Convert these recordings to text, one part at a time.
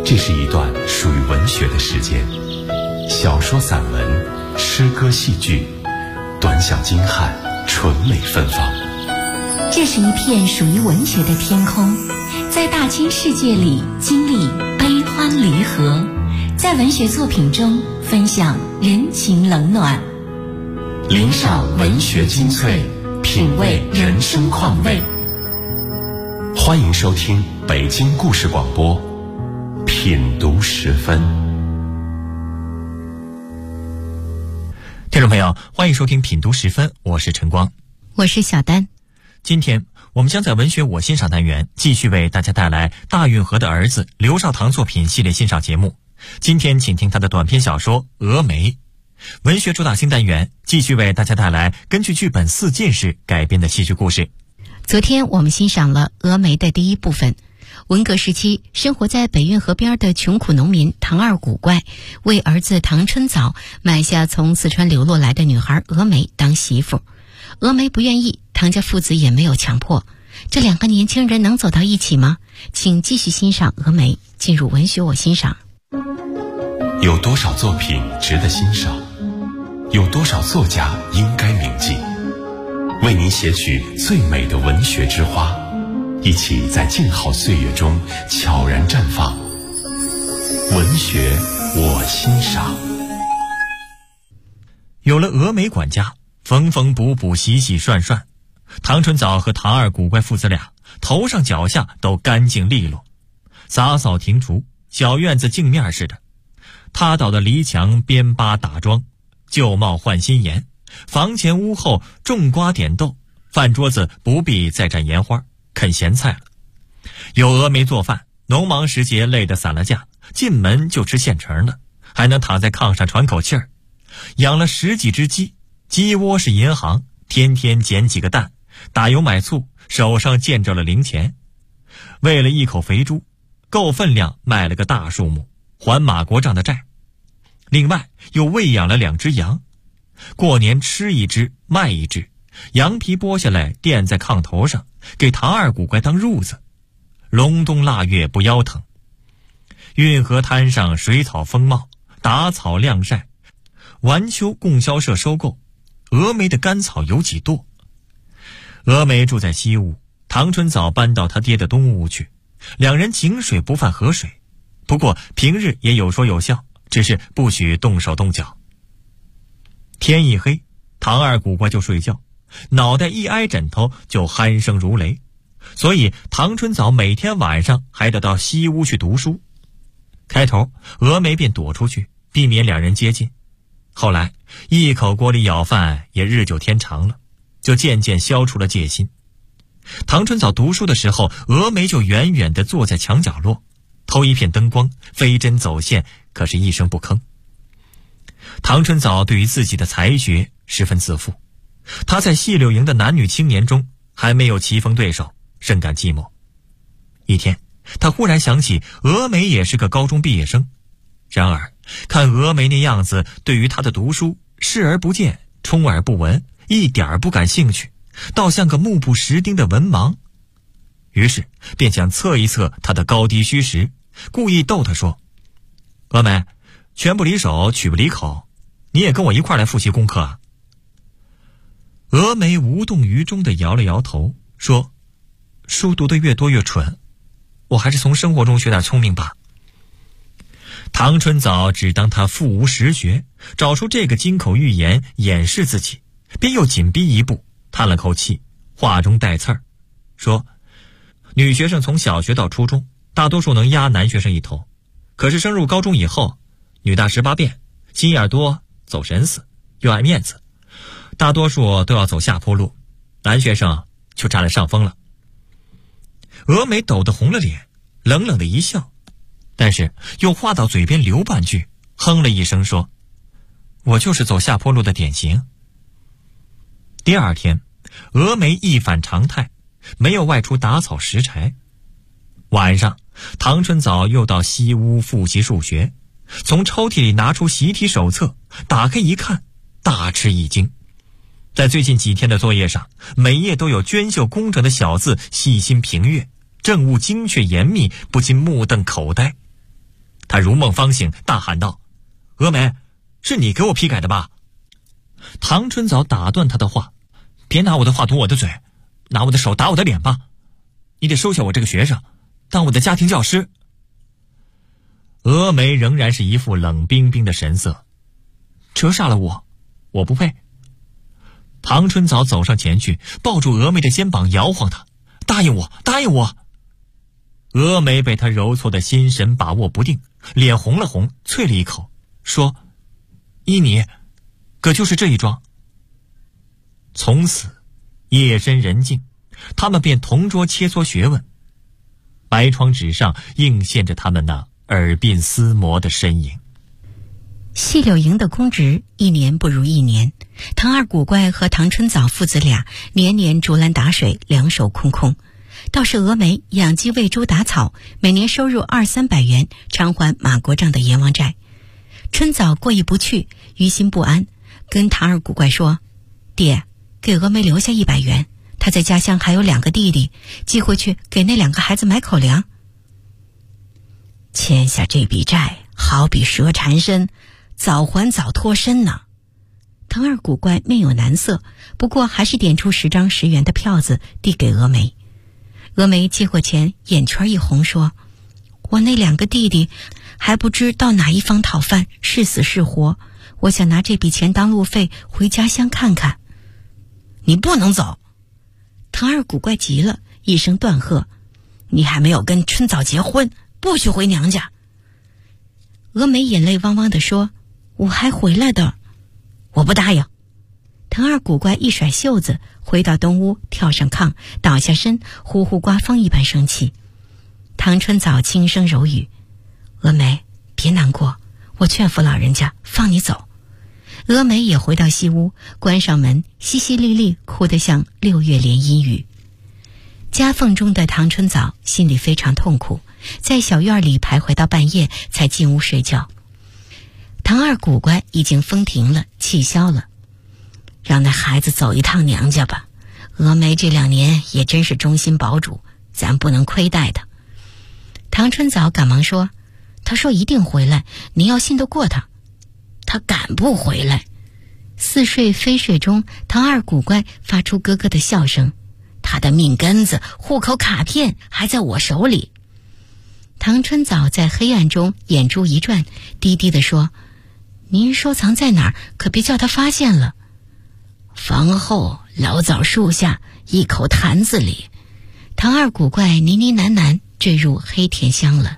这是一段属于文学的时间，小说、散文、诗歌、戏剧，短小精悍，纯美芬芳。 这是一片属于文学的天空，在大千世界里经历悲欢离合，在文学作品中分享人情冷暖， 领赏文学精粹，品味人生况味。欢迎收听北京故事广播品读时分。 听众朋友，欢迎收听品读时分，我是晨光， 我是小丹。 今天我们将在文学我欣赏单元继续为大家带来大运河的儿子刘少棠作品系列欣赏节目。今天请听他的短篇小说《峨眉》。文学主打新单元继续为大家带来根据剧本四件事改编的戏剧故事。 昨天我们欣赏了《峨眉》的第一部分。文革时期，生活在北运河边的穷苦农民唐二古怪为儿子唐春藻买下从四川流落来的女孩峨眉当媳妇。峨眉不愿意，唐家父子也没有强迫。这两个年轻人能走到一起吗？请继续欣赏《峨眉》，进入文学我欣赏。 有多少作品值得欣赏？有多少作家应该铭记？为您写取最美的文学之花，一起在静好岁月中悄然绽放。文学我欣赏。 有了峨眉管家，缝缝补补，洗洗涮涮，唐春藻和唐二古怪父子俩头上脚下都干净利落，洒扫庭除，小院子镜面似的。塌倒的篱墙边扒打桩，旧帽换新颜，房前屋后种瓜点豆，饭桌子不必再蘸盐花，啃咸菜了。有峨眉做饭，农忙时节累得散了架，进门就吃现成的，还能躺在炕上喘口气儿。养了10几只鸡，鸡窝是银行，天天捡几个蛋，打油买醋，手上见着了零钱。为了一口肥猪，够分量卖了个大数目，还马国账的债。另外又喂养了2只羊，过年吃一只卖一只，羊皮剥下来垫在炕头上，给唐二古怪当褥子。隆冬腊月不腰疼。运河滩上水草丰茂，打草晾晒，完秋供销社收购，峨眉的干草有几垛。峨眉住在西屋，唐春藻搬到他爹的东屋去，两人井水不犯河水，不过平日也有说有笑，只是不许动手动脚。天一黑，唐二古怪就睡觉，脑袋一挨枕头就鼾声如雷，所以唐春藻每天晚上还得到西屋去读书。开头峨眉便躲出去，避免两人接近。后来一口锅里舀饭也日久天长了，就渐渐消除了戒心。唐春藻读书的时候，峨眉就远远地坐在墙角落，偷一片灯光，飞针走线，可是一声不吭。唐春藻对于自己的才学十分自负，他在戏柳营的男女青年中还没有棋逢对手，甚感寂寞。一天，他忽然想起峨眉也是个高中毕业生，然而看峨眉那样子，对于他的读书视而不见，充耳不闻，一点儿不感兴趣，倒像个目不识丁的文盲。于是便想测一测他的高低虚实，故意逗他说：峨眉，拳不离手，曲不离口，你也跟我一块来复习功课啊？峨眉无动于衷地摇了摇头，说：书读得越多越蠢，我还是从生活中学点聪明吧。唐春藻只当他腹无实学，找出这个金口玉言掩饰自己，便又紧逼一步，叹了口气，话中带刺儿，说：女学生从小学到初中，大多数能压男学生一头，可是升入高中以后，女大18变，心眼多，走神似，又爱面子，大多数都要走下坡路，男学生就占了上风了。峨眉抖得红了脸，冷冷的一笑，但是又话到嘴边留半句，哼了一声说：我就是走下坡路的典型。第二天，峨眉一反常态，没有外出打草拾柴。晚上，唐春藻又到西屋复习数学，从抽屉里拿出习题手册，打开一看，大吃一惊。在最近几天的作业上，每页都有娟秀工整的小字，细心评阅，政务精确严密，不禁目瞪口呆。 他如梦方醒，大喊道：“峨眉，是你给我批改的吧？”唐春早打断他的话：“别拿我的话堵我的嘴，拿我的手打我的脸吧！你得收下我这个学生，当我的家庭教师。”峨眉仍然是一副冷冰冰的神色：“折煞了我不配。”唐春早走上前去，抱住峨眉的肩膀，摇晃他：“答应我，答应我！”峨眉被他揉搓的心神把握不定，脸红了红，啐了一口，说：“依你，可就是这一桩。”从此夜深人静，他们便同桌切磋学问。白窗纸上映现着他们那耳鬓厮磨的身影。 细柳营的公职一年不如一年，唐二古怪和唐春早父子俩年年竹篮打水，两手空空。倒是峨眉养鸡喂猪打草，每年收入200-300元，偿还马国丈的阎王债。春早过意不去，于心不安，跟唐二古怪说：“爹，给峨眉留下100元，他在家乡还有2个弟弟，寄回去给那2个孩子买口粮。”欠下这笔债，好比蛇缠身，早还早脱身呢。唐二古怪面有难色，不过还是点出10张10元的票子递给峨眉。峨眉接过钱，眼圈一红，说：“我那2个弟弟还不知到哪一方讨饭，是死是活，我想拿这笔钱当路费回家乡看看。”“你不能走！”唐二古怪急了，一声断喝：“你还没有跟春早结婚，不许回娘家！”峨眉眼泪汪汪地说：“我还回来的。”“我不答应！”唐二古怪一甩袖子，回到东屋，跳上炕，倒下身，呼呼刮风一般生气。唐春早轻声柔语：“峨眉，别难过，我劝服老人家，放你走。”峨眉也回到西屋，关上门，淅淅沥沥，哭得像6月连阴雨。夹缝中的唐春早心里非常痛苦，在小院里徘徊到半夜，才进屋睡觉。唐二古怪已经风停了，气消了，让那孩子走一趟娘家吧。峨眉这2年也真是忠心保主，咱不能亏待他。唐春早赶忙说：“他说一定回来，您要信得过他。”“他敢不回来？”似睡非睡中，唐二古怪发出咯咯的笑声：“他的命根子、户口卡片还在我手里。”唐春早在黑暗中眼珠一转，低低地说：“您收藏在哪儿？可别叫他发现了。”“房后老枣树下一口坛子里。”唐二古怪呢呢喃喃坠入黑甜香了。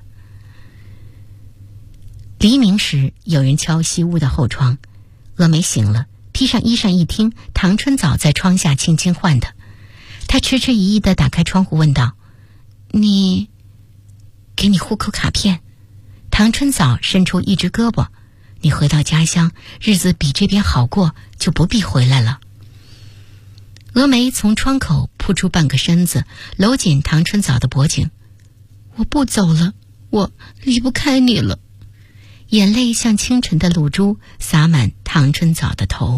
黎明时，有人敲西屋的后窗。峨眉醒了，披上衣裳一听，唐春早在窗下轻轻唤他。他迟迟疑疑地打开窗户问道：“给你户口卡片。”唐春早伸出一只胳膊：“你回到家乡，日子比这边好过，就不必回来了。”峨眉从窗口扑出半个身子，搂紧唐春早的脖颈：“我不走了，我离不开你了。”眼泪像清晨的露珠洒满唐春早的头。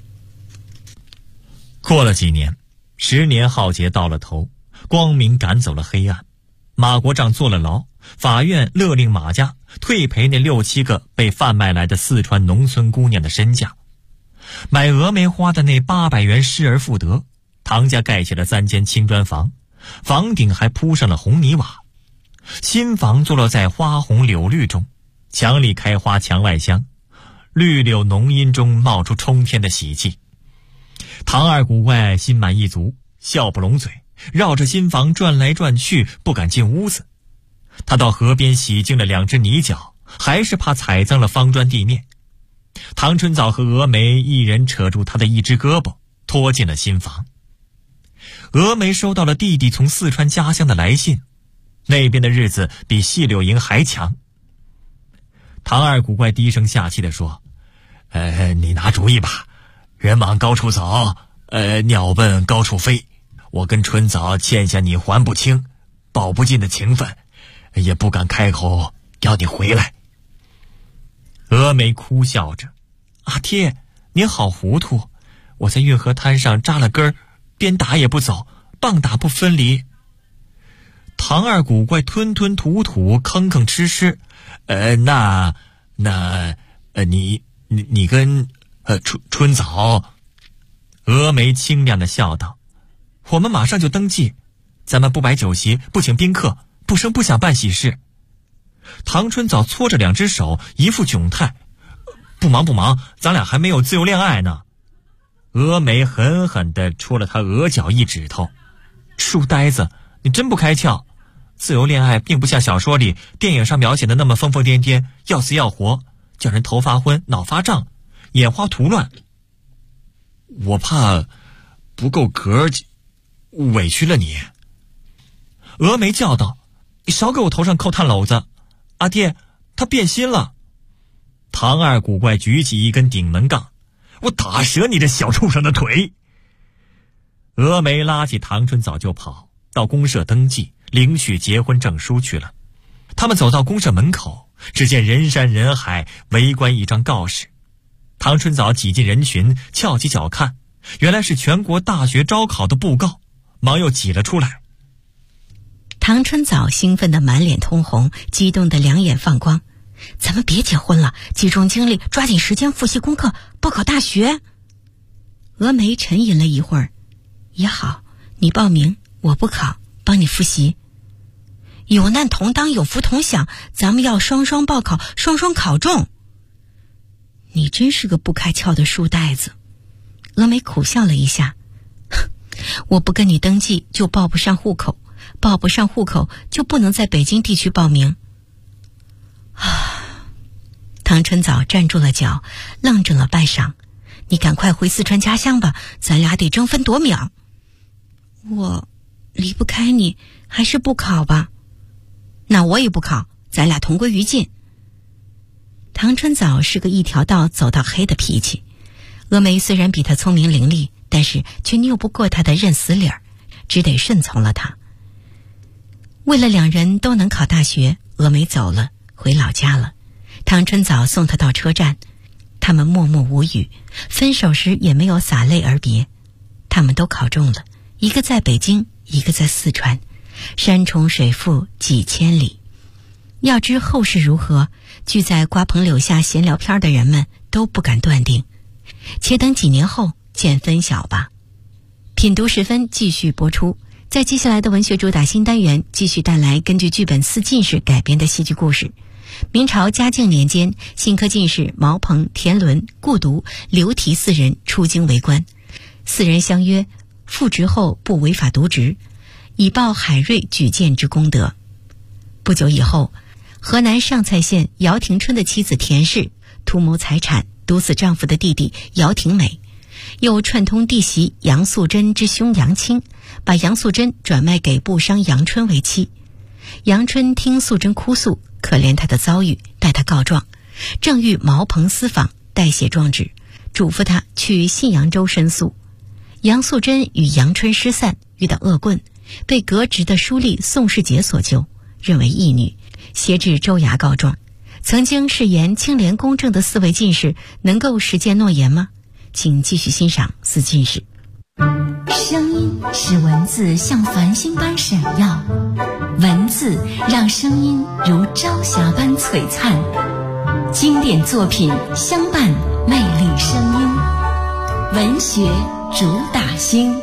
过了几年，10年浩劫到了头，光明赶走了黑暗。马国丈坐了牢，法院勒令马家退赔那6、7个被贩卖来的四川农村姑娘的身价。买峨眉花的那800元失而复得，唐家盖起了3间青砖房，房顶还铺上了红泥瓦。新房坐落在花红柳绿中，墙里开花墙外香，绿柳浓荫中冒出冲天的喜气。唐二古怪心满意足，笑不拢嘴，绕着新房转来转去，不敢进屋子。他到河边洗净了2只泥脚，还是怕踩脏了方砖地面。唐春早和峨眉一人扯住他的一只胳膊，拖进了新房。峨眉收到了弟弟从四川家乡的来信，那边的日子比细柳营还强。唐二古怪低声下气地说：“你拿主意吧，人往高处走，鸟奔高处飞。我跟春早欠下你还不清，报不尽的情分，也不敢开口要你回来。”峨眉哭笑着：“阿爹，您好糊涂！我在运河滩上扎了根，鞭打也不走，棒打不分离。”唐二古怪吞吞吐吐，吭吭哧哧， 你跟春早。峨眉清亮地笑道：“我们马上就登记，咱们不摆酒席，不请宾客，不声不响办喜事。”唐春早搓着两只手，一副窘态：“不忙，咱俩还没有自由恋爱呢。”峨眉狠狠地戳了他额角一指头：“书呆子，你真不开窍！自由恋爱并不像小说里、电影上描写的那么疯疯癫癫，要死要活，叫人头发昏、脑发胀、眼花涂乱。我怕不够格，委屈了你。”峨眉叫道：“你少给我头上扣炭篓子！阿爹，他变心了！”唐二古怪举起一根顶门杠：“我打折你这小畜生的腿！”峨眉拉起唐春早就跑到公社登记领取结婚证书去了。他们走到公社门口，只见人山人海围观一张告示。唐春早挤进人群，翘起脚看，原来是全国大学招考的布告，忙又挤了出来。 唐春早兴奋得满脸通红，激动得两眼放光：“咱们别结婚了，集中精力，抓紧时间复习功课，报考大学。”峨眉沉吟了一会儿：“也好，你报名，我不考，帮你复习。有难同当，有福同享，咱们要双双报考，双双考中。”你真是个不开窍的书呆子。峨眉苦笑了一下：“我不跟你登记就报不上户口，报不上户口就不能在北京地区报名。”唐春早站住了脚，愣怔了半晌：“你赶快回四川家乡吧，咱俩得争分夺秒。”“我离不开你，还是不考吧。”“那我也不考，咱俩同归于尽。”唐春早是个一条道走到黑的脾气，峨眉虽然比他聪明伶俐，但是却拗不过他的认死理儿，只得顺从了他。为了两人都能考大学，峨眉走了，回老家了。唐春早送他到车站，他们默默无语，分手时也没有洒泪而别。他们都考中了，一个在北京，一个在四川，山重水复几千里。要知后事如何，聚在瓜棚柳下闲聊片的人们都不敢断定，且等几年后见分晓吧。品读时分继续播出，在接下来的文学主打新单元继续带来根据剧本《四进士》改编的戏剧故事。明朝嘉靖年间，新科进士毛鹏、田伦、顾独、刘提四人出京为官，四人相约复职后不违法渎职，以报海瑞举荐之功德。不久以后，河南上蔡县姚廷春的妻子田氏图谋财产，毒死丈夫的弟弟姚廷美，又串通弟媳杨素贞之兄杨清，把杨素贞转卖给布商杨春为妻。杨春听素贞哭诉，可怜她的遭遇，带她告状。正遇毛鹏私访，代写状纸，嘱咐他去信阳州申诉。杨素贞与杨春失散，遇到恶棍，被革职的书吏宋世杰所救，认为义女，挟至州衙告状。曾经誓言清廉公正的四位进士能够实践诺言吗？请继续欣赏四进士。 声音使文字像繁星般闪耀，文字让声音如朝霞般璀璨。经典作品相伴，魅力声音，文学主打星。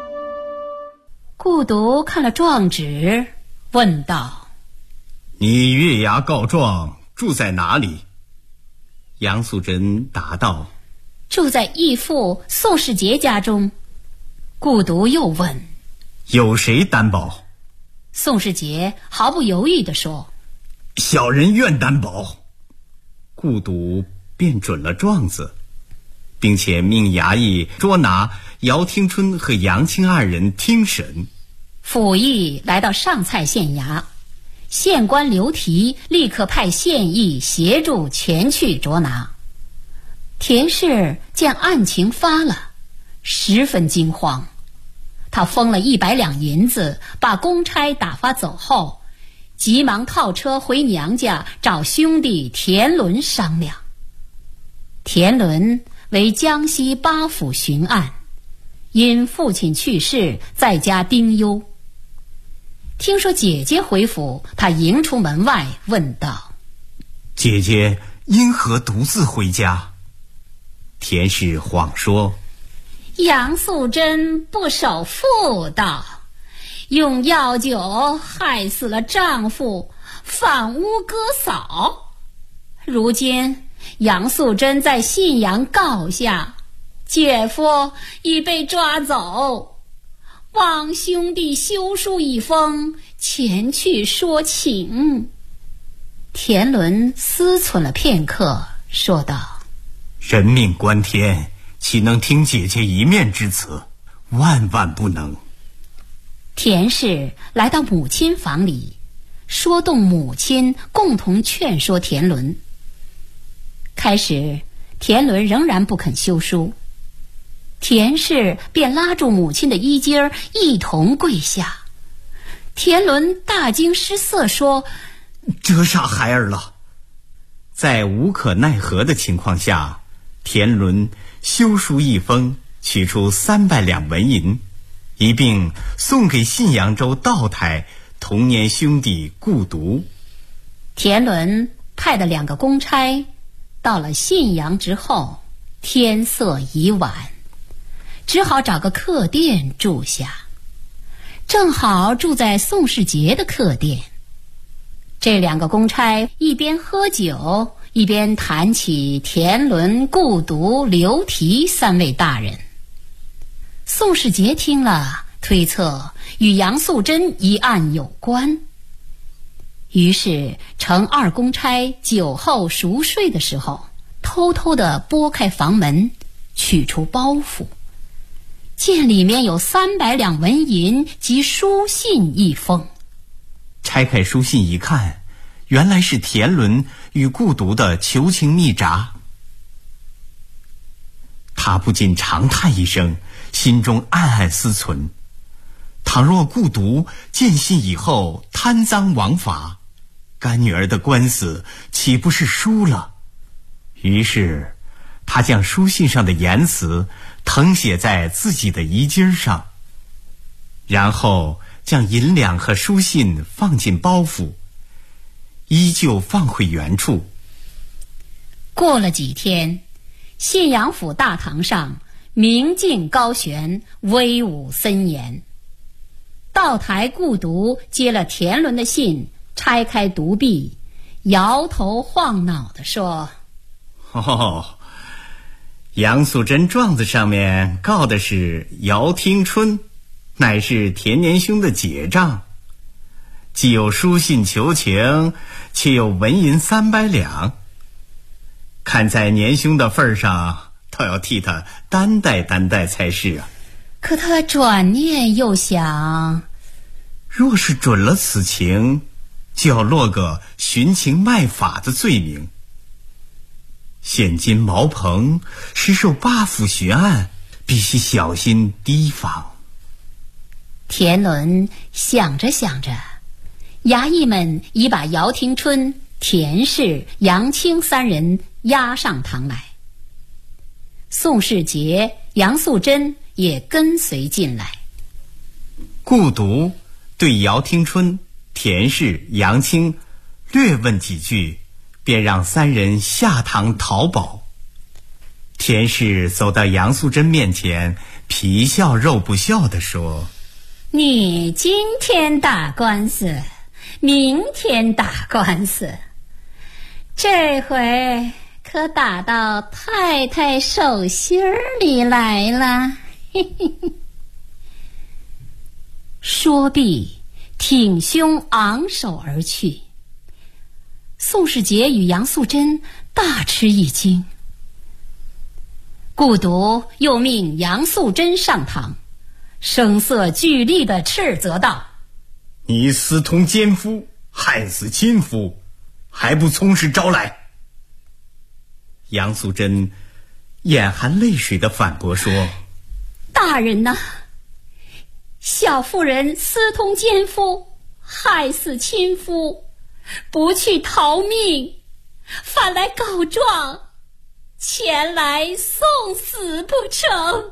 顾独看了状纸，问道：“ 你越衙告状，住在哪里？”杨素贞答道：“ 住在义父宋世杰家中。”顾独又问：“ 有谁担保？” 宋世杰毫不犹豫地说：“ 小人愿担保。”顾独便准了状子，并且命衙役捉拿姚廷春和杨清二人听审。 府役来到上蔡县衙，县官刘提立刻派县役协助前去捉拿。田氏见案情发了，十分惊慌，他封了100两银子，把公差打发走后，急忙套车回娘家找兄弟田伦商量。田伦为江西8府巡按，因父亲去世，在家丁忧。听说姐姐回府，他迎出门外问道：“ 姐姐因何独自回家？田氏谎说， 杨素贞不守妇道，用药酒害死了丈夫，反诬哥嫂。如今杨素贞在信阳告下，姐夫已被抓走，望兄弟修书一封，前去说情。田伦思忖了片刻，说道： 人命关天，岂能听姐姐一面之词？万万不能。 田氏来到母亲房里，说动母亲共同劝说田伦。开始田伦仍然不肯修书，田氏便拉住母亲的衣襟儿，一同跪下。田伦大惊失色，说： 折煞孩儿了。在无可奈何的情况下，田伦修书一封，取出300两纹银，一并送给信阳州道台同年兄弟顾独。 田伦派的2个公差到了信阳之后，天色已晚，只好找个客店住下。正好住在宋世杰的客店。这2个公差一边喝酒，一边谈起田伦、顾独、刘提3位大人。宋世杰听了，推测与杨素贞一案有关，于是乘2公差酒后熟睡的时候，偷偷地拨开房门，取出包袱，见里面有300两纹银及书信一封。 拆开书信一看，原来是田伦与顾独的求情密札。他不禁长叹一声，心中暗暗思忖：倘若顾独见信以后贪赃枉法，干女儿的官司岂不是输了？于是他将书信上的言辞誊写在自己的衣襟上，然后将银两和书信放进包袱，依旧放回原处。 过了几天，信阳府大堂上明镜高悬，威武森严。道台顾独接了田伦的信，拆开读毕，摇头晃脑地说： 杨素贞状子上面告的是姚听春，乃是田年兄的姐丈，既有书信求情，且有纹银300两，看在年兄的份上，倒要替他担待担待才是啊。 可他转念又想， 若是准了此情，就要落个徇情卖法的罪名。现今毛鹏实受8府巡案，必须小心提防。 田伦想着想着，衙役们已把姚听春、田氏、杨清3人押上堂来。宋世杰、杨素贞也跟随进来。 顾独对姚听春、田氏、杨清略问几句，便让3人下堂讨保。田氏走到杨素贞面前，皮笑肉不笑地说： 你今天打官司，明天打官司，这回可打到太太手心里来了。说毕，挺胸昂首而去。宋世杰与杨素贞大吃一惊。顾独又命杨素贞上堂，声色俱厉地斥责道： 你私通奸夫，害死亲夫，还不从实招来？杨素贞眼含泪水地反驳说： 大人呐，小妇人私通奸夫，害死亲夫，不去逃命，反来告状，前来送死不成？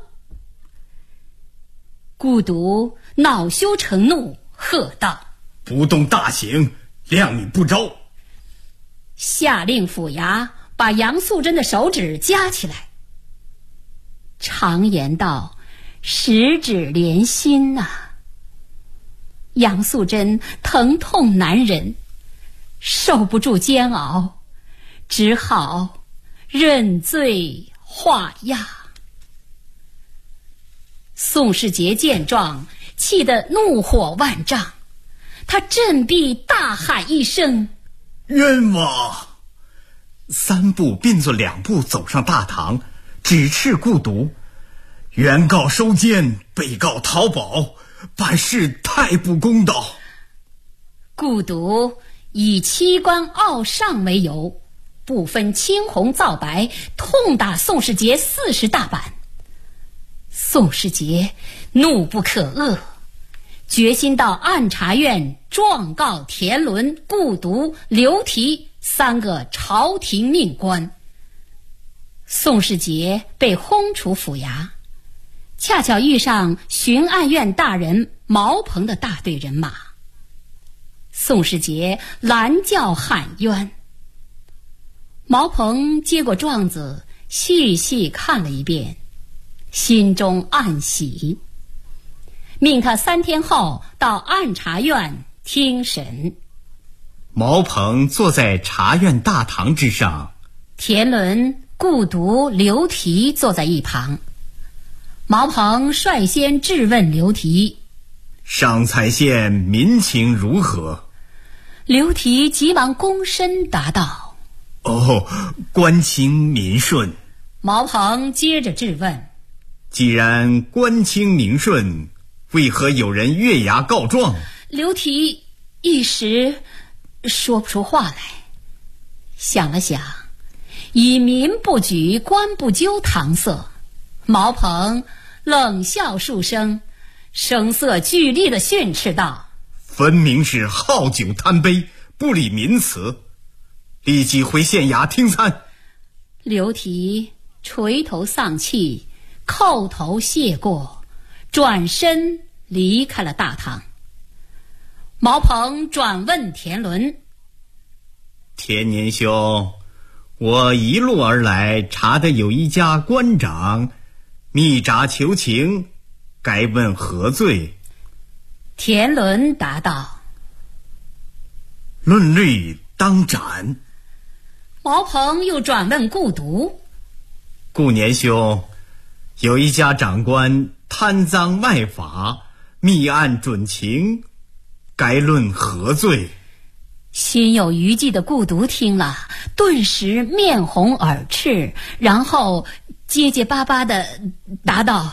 顾独恼羞成怒，喝道： 不动大刑，量你不招！ 下令府衙把杨素贞的手指夹起来。常言道，十指连心呐。杨素贞疼痛难忍，受不住煎熬，只好认罪画押。宋世杰见状，气得怒火万丈，他振臂大喊一声： 冤枉！3步并作2步走上大堂，指斥顾毒：原告收监，被告逃保，办事太不公道。 顾毒以欺官傲上为由，不分青红皂白，痛打宋世杰40大板。宋世杰怒不可遏，决心到按察院状告田伦、顾毒、刘提3个朝廷命官。宋世杰被轰出府衙，恰巧遇上巡按院大人毛鹏的大队人马。宋世杰拦轿喊冤，毛鹏接过状子，细细看了一遍，心中暗喜，命他3天后到按察院听审。 毛鹏坐在察院大堂之上， 田伦、顾毒、刘提坐在一旁。毛鹏率先质问刘提： 上蔡县民情如何？ 刘提急忙躬身答道： 官情民顺。 毛鹏接着质问： 既然官清民顺，为何有人越衙告状？ 刘提一时说不出话来，想了想，以民不举，官不究搪塞。毛鹏冷笑数声，声色俱厉地训斥道： 分明是好酒贪杯，不理民词，立即回县衙听参。 刘提垂头丧气，叩头谢过，转身离开了大堂。毛鹏转问田伦： 田年兄，我一路而来，查得有一家官长密札求情，该问何罪？ 田伦答道： 论律当斩。 毛鹏又转问顾毒： 顾年兄，有一家长官贪赃外法，密案准情，该论何罪？ 心有余悸的顾毒听了，顿时面红耳赤，然后结结巴巴地答道：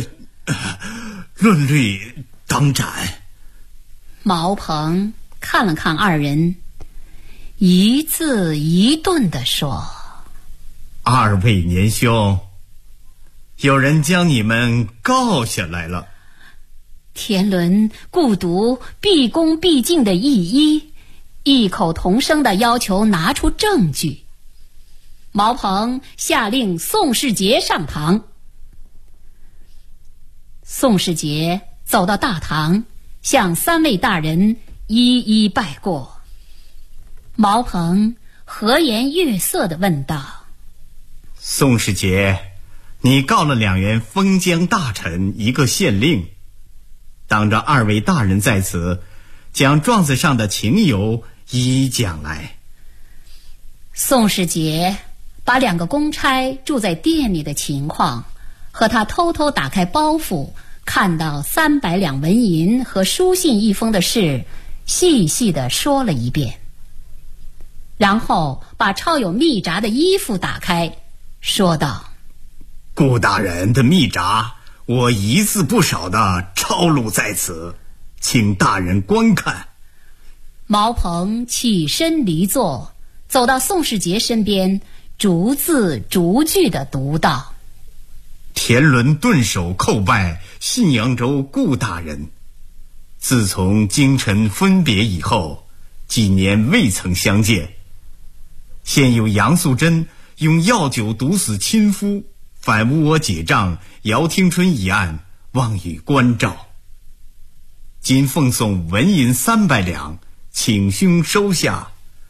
论律当斩。 毛鹏看了看二人，一字一顿地说： 二位年兄，有人将你们告下来了。 田伦、顾毒毕恭毕敬的异口同声地要求拿出证据。毛鹏下令宋世杰上堂。宋世杰走到大堂，向3位大人一一拜过。毛鹏和颜悦色地问道： 宋世杰，你告了2员封疆大臣，1个县令，当着2位大人在此，将状子上的情由一一讲来。 宋世杰把2个公差住在店里的情况，和他偷偷打开包袱看到300两纹银和书信1封的事细细地说了一遍，然后把抄有密札的衣服打开，说道： 顾大人的密札，我一字不少地抄录在此，请大人观看。 毛鹏起身离座，走到宋世杰身边，逐字逐句地读道： 田伦顿首叩拜信阳州顾大人，自从京城分别以后，几年未曾相见。现有杨素贞用药酒毒死亲夫，反诬我姐丈姚听春一案，望与关照。今奉送纹银300两，请兄收下。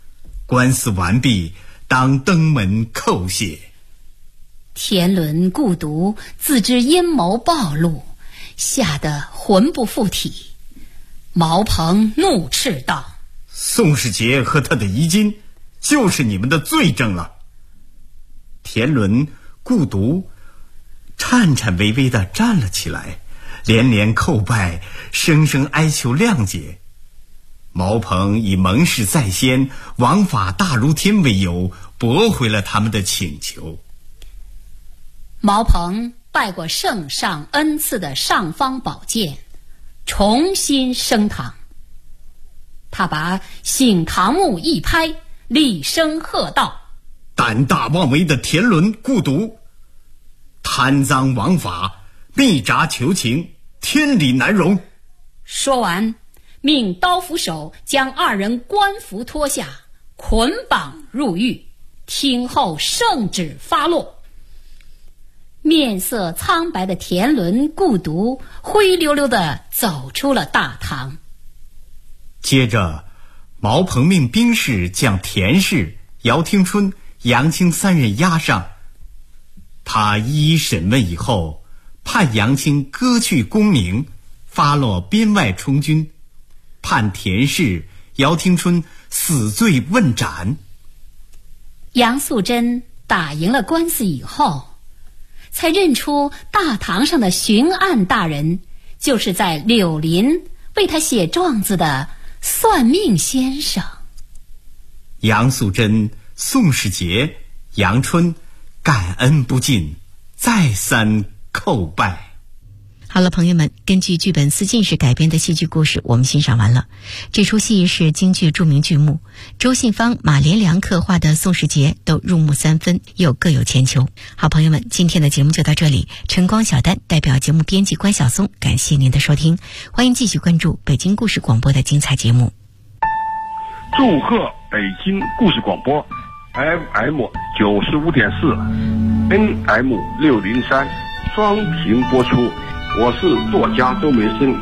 官司完毕，当登门叩谢。 田伦故读自知阴谋暴露，吓得魂不附体。毛鹏怒斥道： 宋世杰和他的遗金就是你们的罪证了。田伦故读颤颤巍巍地站了起来，连连叩拜，声声哀求谅解。毛鹏以盟誓在先，王法大如天为由，驳回了他们的请求。 毛鹏拜过圣上恩赐的尚方宝剑，重新升堂。他把醒堂木一拍，厉声喝道： 胆大妄为的田伦故读，贪赃枉法，密札求情，天理难容。 说完，命刀斧手将二人官服脱下，捆绑入狱，听候圣旨发落。面色苍白的田伦故读灰溜溜地走出了大堂。 接着，毛鹏命兵士将田氏、姚听春、杨清三人押上。他一一审问以后，判杨清割去功名，发落边外充军，判田氏、姚听春死罪问斩。 杨素贞打赢了官司以后，才认出大堂上的巡案大人就是在柳林为他写状子的算命先生。 杨素贞、宋世杰、杨春感恩不尽，再三叩拜。 好了，朋友们，根据剧本思进士改编的戏剧故事我们欣赏完了。这出戏是京剧著名剧目，周信芳、马连良刻画的宋世杰都入木三分，又各有千秋。好朋友们，今天的节目就到这里，晨光小丹代表节目编辑关晓松，感谢您的收听，欢迎继续关注北京故事广播的精彩节目。 祝贺北京故事广播 FM 95.4 NM 603双频播出。我是作家周梅生。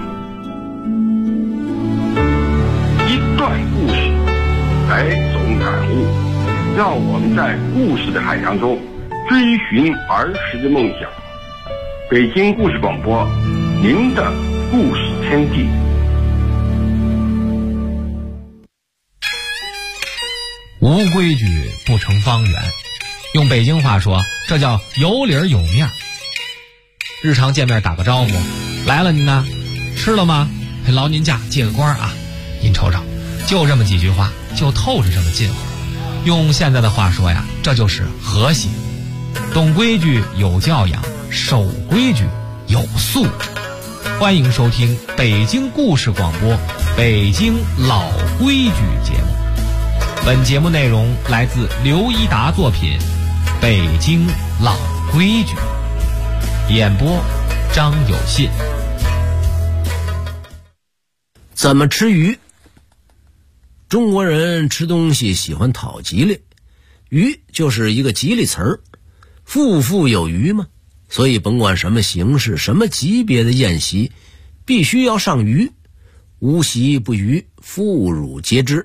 一段故事，百种感悟，让我们在故事的海洋中追寻儿时的梦想。北京故事广播，您的故事天地。 无规矩不成方圆，用北京话说，这叫有理儿有面。日常见面打个招呼，来了您呢，吃了吗？劳您驾借个光啊，您瞅瞅，就这么几句话，就透着这么近乎。用现在的话说呀，这就是和谐。懂规矩有教养，守规矩有素质。欢迎收听北京故事广播北京老规矩节目。本节目内容来自刘一达作品《北京老规矩》，演播张有信。 怎么吃鱼？中国人吃东西喜欢讨吉利，鱼就是一个吉利词儿。富富有余嘛，所以甭管什么形式、什么级别的宴席，必须要上鱼。无席不鱼，妇孺皆知。